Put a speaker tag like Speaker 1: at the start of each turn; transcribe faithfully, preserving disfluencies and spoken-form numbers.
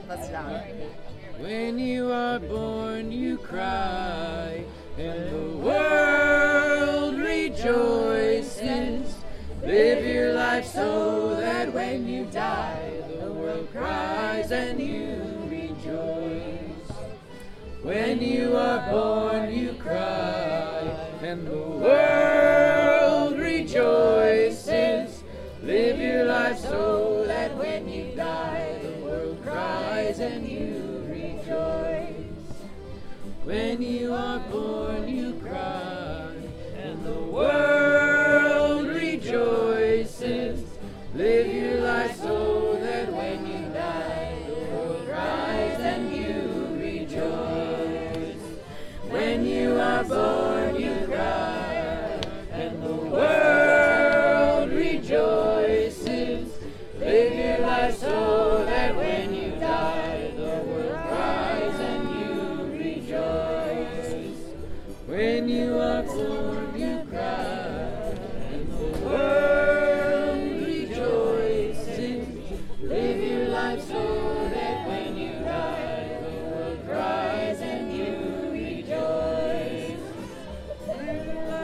Speaker 1: That's down.
Speaker 2: When you are born, you cry, and the world rejoices. Live your life so that when you die, the world cries and you rejoice. When you are born, you cry, and the world rejoices. Live your life so that when you die, the world cries and you rejoice. When you are born, you cry, and the world rejoices. Live your life so that when you die, the world cries and you rejoice. When you are born, you cry, and the world rejoices. Live your life so that when you die, the world cries and you rejoice. When you are born,